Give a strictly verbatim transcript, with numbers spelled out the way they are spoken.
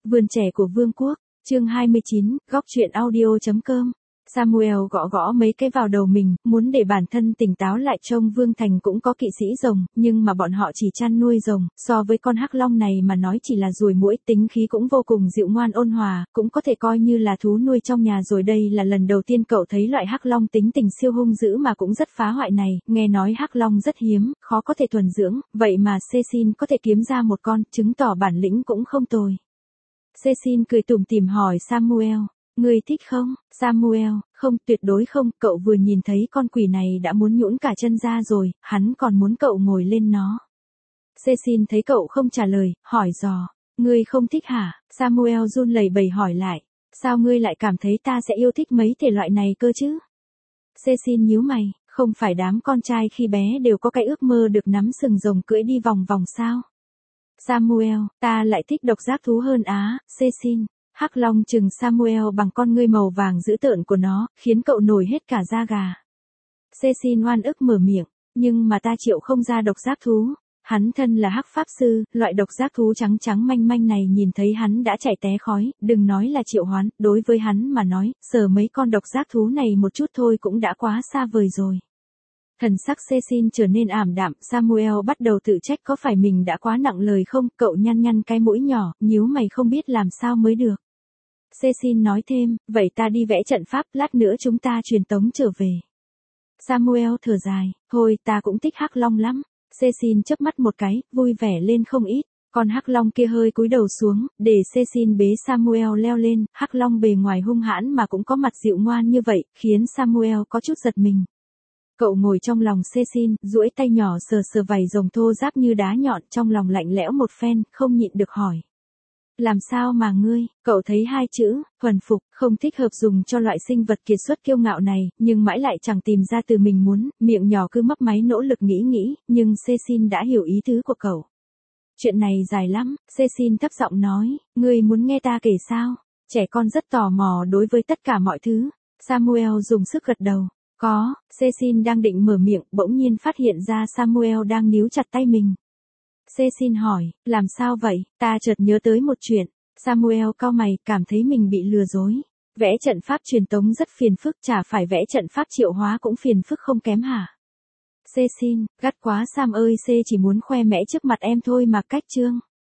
Vườn trẻ của Vương quốc, chương hai mươi chín, góc truyện audio chấm com. Samuel gõ gõ mấy cái vào đầu mình, muốn để bản thân tỉnh táo lại. Trông Vương Thành cũng có kỵ sĩ rồng, nhưng mà bọn họ chỉ chăn nuôi rồng, so với con hắc long này mà nói chỉ là ruồi muỗi, tính khí cũng vô cùng dịu ngoan ôn hòa, cũng có thể coi như là thú nuôi trong nhà rồi. Đây là lần đầu tiên cậu thấy loại hắc long tính tình siêu hung dữ mà cũng rất phá hoại này, nghe nói hắc long rất hiếm, khó có thể thuần dưỡng, vậy mà Cecil có thể kiếm ra một con, chứng tỏ bản lĩnh cũng không tồi. Cecil cười tủm tỉm hỏi Samuel. Ngươi thích không? Samuel, không, tuyệt đối không, cậu vừa nhìn thấy con quỷ này đã muốn nhũn cả chân ra rồi, hắn còn muốn cậu ngồi lên nó. Cecil thấy cậu không trả lời, hỏi dò, ngươi không thích hả? Samuel run lẩy bẩy hỏi lại, sao ngươi lại cảm thấy ta sẽ yêu thích mấy thể loại này cơ chứ? Cecil nhíu mày, không phải đám con trai khi bé đều có cái ước mơ được nắm sừng rồng cưỡi đi vòng vòng sao? Samuel, ta lại thích độc giác thú hơn á. Cecil. Hắc long chừng Samuel bằng con ngươi màu vàng dữ tợn của nó, khiến cậu nổi hết cả da gà. Cecil oan ức mở miệng, nhưng mà ta triệu không ra độc giác thú. Hắn thân là hắc pháp sư, loại độc giác thú trắng trắng manh manh này nhìn thấy hắn đã chảy té khói, đừng nói là triệu hoán, đối với hắn mà nói, sờ mấy con độc giác thú này một chút thôi cũng đã quá xa vời rồi. Thần sắc Cecil trở nên ảm đạm, Samuel bắt đầu tự trách có phải mình đã quá nặng lời không, cậu nhăn nhăn cái mũi nhỏ, nhíu mày không biết làm sao mới được. Cecil nói thêm, vậy ta đi vẽ trận pháp, lát nữa chúng ta truyền tống trở về. Samuel thở dài, thôi ta cũng thích hắc long lắm. Cecil chớp mắt một cái, vui vẻ lên không ít. Con hắc long kia hơi cúi đầu xuống, để Cecil bế Samuel leo lên. Hắc long bề ngoài hung hãn mà cũng có mặt dịu ngoan như vậy, khiến Samuel có chút giật mình. Cậu ngồi trong lòng Cecil, duỗi tay nhỏ sờ sờ vảy rồng thô ráp như đá nhọn, trong lòng lạnh lẽo một phen, không nhịn được hỏi. Làm sao mà ngươi, cậu thấy hai chữ, thuần phục, không thích hợp dùng cho loại sinh vật kiệt xuất kiêu ngạo này, nhưng mãi lại chẳng tìm ra từ mình muốn, miệng nhỏ cứ mấp máy nỗ lực nghĩ nghĩ, nhưng Cecil đã hiểu ý tứ của cậu. Chuyện này dài lắm, Cecil thấp giọng nói, ngươi muốn nghe ta kể sao? Trẻ con rất tò mò đối với tất cả mọi thứ. Samuel dùng sức gật đầu. Có, Cecil đang định mở miệng, bỗng nhiên phát hiện ra Samuel đang níu chặt tay mình. Cecil hỏi, làm sao vậy? Ta chợt nhớ tới một chuyện. Samuel cau mày, cảm thấy mình bị lừa dối. Vẽ trận pháp truyền tống rất phiền phức, chả phải vẽ trận pháp triệu hóa cũng phiền phức không kém hả? Cecil, gắt quá Sam ơi, C chỉ muốn khoe mẽ trước mặt em thôi mà cách chương.